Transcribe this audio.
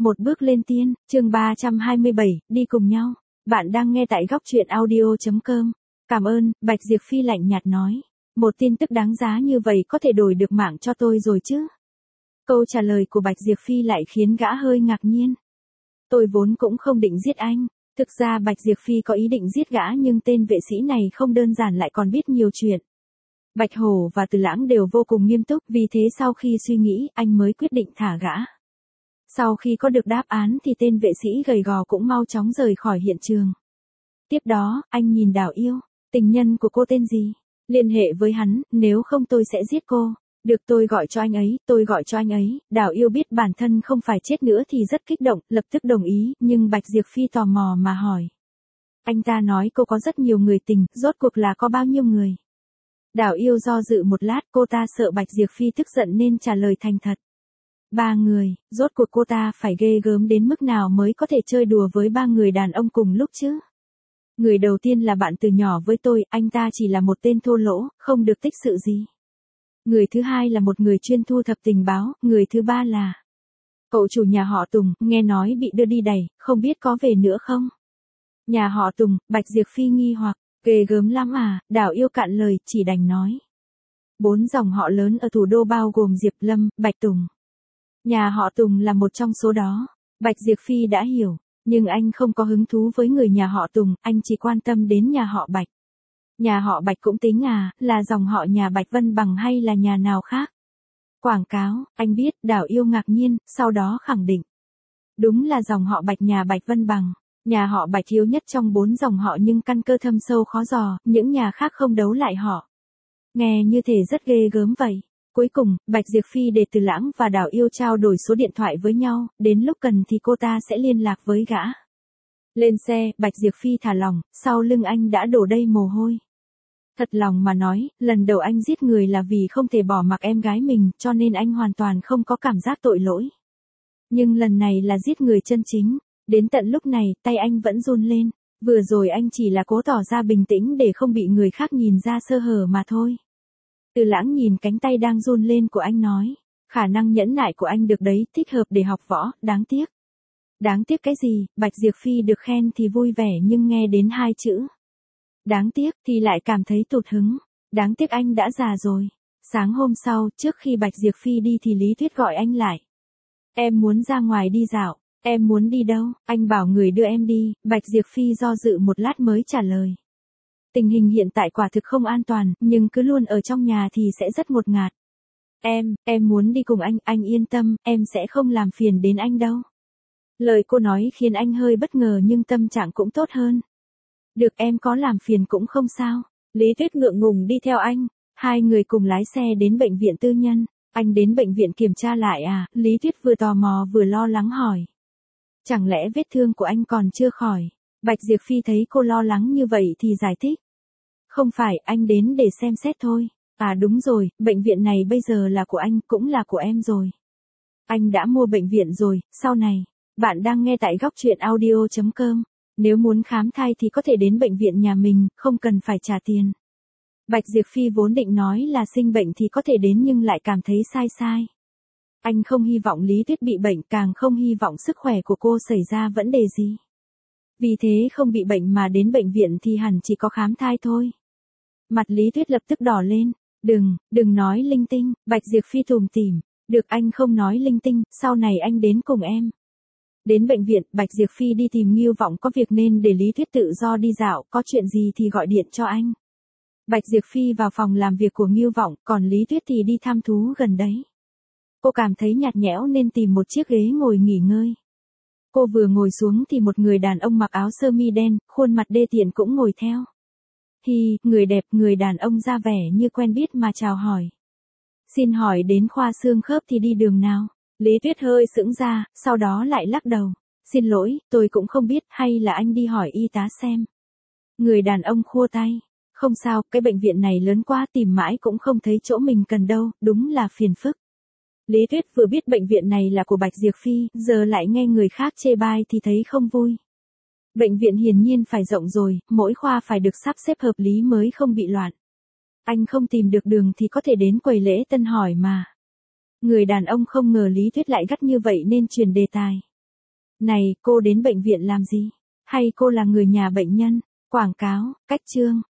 Một bước lên tiên, chương 327, đi cùng nhau. Bạn đang nghe tại góc truyện audio.com. Cảm ơn, Bạch Diệp Phi lạnh nhạt nói. Một tin tức đáng giá như vậy có thể đổi được mạng cho tôi rồi chứ? Câu trả lời của Bạch Diệp Phi lại khiến gã hơi ngạc nhiên. Tôi vốn cũng không định giết anh. Thực ra Bạch Diệp Phi có ý định giết gã nhưng tên vệ sĩ này không đơn giản lại còn biết nhiều chuyện. Bạch Hổ và Từ Lãng đều vô cùng nghiêm túc, vì thế sau khi suy nghĩ anh mới quyết định thả gã. Sau khi có được đáp án thì tên vệ sĩ gầy gò cũng mau chóng rời khỏi hiện trường. Tiếp đó, anh nhìn Đào Yêu, tình nhân của cô tên gì? Liên hệ với hắn, nếu không tôi sẽ giết cô. Được, tôi gọi cho anh ấy, tôi gọi cho anh ấy. Đào Yêu biết bản thân không phải chết nữa thì rất kích động, lập tức đồng ý, nhưng Bạch Diệp Phi tò mò mà hỏi. Anh ta nói cô có rất nhiều người tình, rốt cuộc là có bao nhiêu người? Đào Yêu do dự một lát, cô ta sợ Bạch Diệp Phi tức giận nên trả lời thành thật. 3 người, rốt cuộc cô ta phải ghê gớm đến mức nào mới có thể chơi đùa với 3 người đàn ông cùng lúc chứ? Người đầu tiên là bạn từ nhỏ với tôi, anh ta chỉ là một tên thô lỗ, không được tích sự gì. Người thứ hai là một người chuyên thu thập tình báo, người thứ ba là cậu chủ nhà họ Tùng, nghe nói bị đưa đi đày, không biết có về nữa không? Nhà họ Tùng, Bạch Diệp Phi nghi hoặc, ghê gớm lắm à? Đào Yêu cạn lời, chỉ đành nói. 4 dòng họ lớn ở thủ đô bao gồm Diệp Lâm, Bạch Tùng. Nhà họ Tùng là một trong số đó. Bạch Diệp Phi đã hiểu, nhưng anh không có hứng thú với người nhà họ Tùng, anh chỉ quan tâm đến nhà họ Bạch. Nhà họ Bạch cũng tính à, là dòng họ nhà Bạch Vân Bằng hay là nhà nào khác? Quảng cáo, anh biết. Đào Yêu ngạc nhiên, sau đó khẳng định. Đúng là dòng họ Bạch, nhà Bạch Vân Bằng. Nhà họ Bạch yếu nhất trong 4 dòng họ nhưng căn cơ thâm sâu khó dò, những nhà khác không đấu lại họ. Nghe như thể rất ghê gớm vậy. Cuối cùng, Bạch Diệp Phi để Từ Lãng và Đào Yêu trao đổi số điện thoại với nhau, đến lúc cần thì cô ta sẽ liên lạc với gã. Lên xe, Bạch Diệp Phi thả lỏng, sau lưng anh đã đổ đầy mồ hôi. Thật lòng mà nói, lần đầu anh giết người là vì không thể bỏ mặc em gái mình, cho nên anh hoàn toàn không có cảm giác tội lỗi. Nhưng lần này là giết người chân chính, đến tận lúc này, tay anh vẫn run lên. Vừa rồi anh chỉ là cố tỏ ra bình tĩnh để không bị người khác nhìn ra sơ hở mà thôi. Từ Lãng nhìn cánh tay đang run lên của anh nói, khả năng nhẫn nại của anh được đấy, thích hợp để học võ, đáng tiếc. Đáng tiếc cái gì? Bạch Diệp Phi được khen thì vui vẻ nhưng nghe đến 2 chữ. Đáng tiếc thì lại cảm thấy tụt hứng. Đáng tiếc anh đã già rồi. Sáng hôm sau, trước khi Bạch Diệp Phi đi thì Lý Tuyết gọi anh lại. Em muốn ra ngoài đi dạo. Em muốn đi đâu? Anh bảo người đưa em đi. Bạch Diệp Phi do dự một lát mới trả lời. Tình hình hiện tại quả thực không an toàn, nhưng cứ luôn ở trong nhà thì sẽ rất ngột ngạt. Em muốn đi cùng anh yên tâm, em sẽ không làm phiền đến anh đâu. Lời cô nói khiến anh hơi bất ngờ nhưng tâm trạng cũng tốt hơn. Được, em có làm phiền cũng không sao. Lý Tuyết ngượng ngùng đi theo anh, 2 người cùng lái xe đến bệnh viện tư nhân. Anh đến bệnh viện kiểm tra lại à? Lý Tuyết vừa tò mò vừa lo lắng hỏi. Chẳng lẽ vết thương của anh còn chưa khỏi? Bạch Diệp Phi thấy cô lo lắng như vậy thì giải thích. Không phải, anh đến để xem xét thôi. À đúng rồi, bệnh viện này bây giờ là của anh, cũng là của em rồi. Anh đã mua bệnh viện rồi, sau này. Bạn đang nghe tại góc truyện audio.com. Nếu muốn khám thai thì có thể đến bệnh viện nhà mình, không cần phải trả tiền. Bạch Diệp Phi vốn định nói là sinh bệnh thì có thể đến nhưng lại cảm thấy sai. Anh không hy vọng Lý Tuyết bị bệnh, càng không hy vọng sức khỏe của cô xảy ra vấn đề gì. Vì thế không bị bệnh mà đến bệnh viện thì hẳn chỉ có khám thai thôi. Mặt Lý Tuyết lập tức đỏ lên. Đừng nói linh tinh. Bạch Diệp Phi tủm tỉm. Được, anh không nói linh tinh, sau này anh đến cùng em. Đến bệnh viện, Bạch Diệp Phi đi tìm Ngưu Vọng có việc nên để Lý Tuyết tự do đi dạo, có chuyện gì thì gọi điện cho anh. Bạch Diệp Phi vào phòng làm việc của Ngưu Vọng, còn Lý Tuyết thì đi thăm thú gần đấy. Cô cảm thấy nhạt nhẽo nên tìm một chiếc ghế ngồi nghỉ ngơi. Cô vừa ngồi xuống thì một người đàn ông mặc áo sơ mi đen, khuôn mặt đê tiện cũng ngồi theo. Hi, người đẹp, người đàn ông ra vẻ như quen biết mà chào hỏi. Xin hỏi đến khoa xương khớp thì đi đường nào? Lý Tuyết hơi sững ra, sau đó lại lắc đầu. Xin lỗi, tôi cũng không biết, hay là anh đi hỏi y tá xem. Người đàn ông khua tay. Không sao, cái bệnh viện này lớn quá, tìm mãi cũng không thấy chỗ mình cần đâu, đúng là phiền phức. Lý Tuyết vừa biết bệnh viện này là của Bạch Diệp Phi, giờ lại nghe người khác chê bai thì thấy không vui. Bệnh viện hiển nhiên phải rộng rồi, mỗi khoa phải được sắp xếp hợp lý mới không bị loạn. Anh không tìm được đường thì có thể đến quầy lễ tân hỏi mà. Người đàn ông không ngờ Lý Tuyết lại gắt như vậy nên chuyển đề tài. Này, cô đến bệnh viện làm gì? Hay cô là người nhà bệnh nhân? Quảng cáo, cách chương.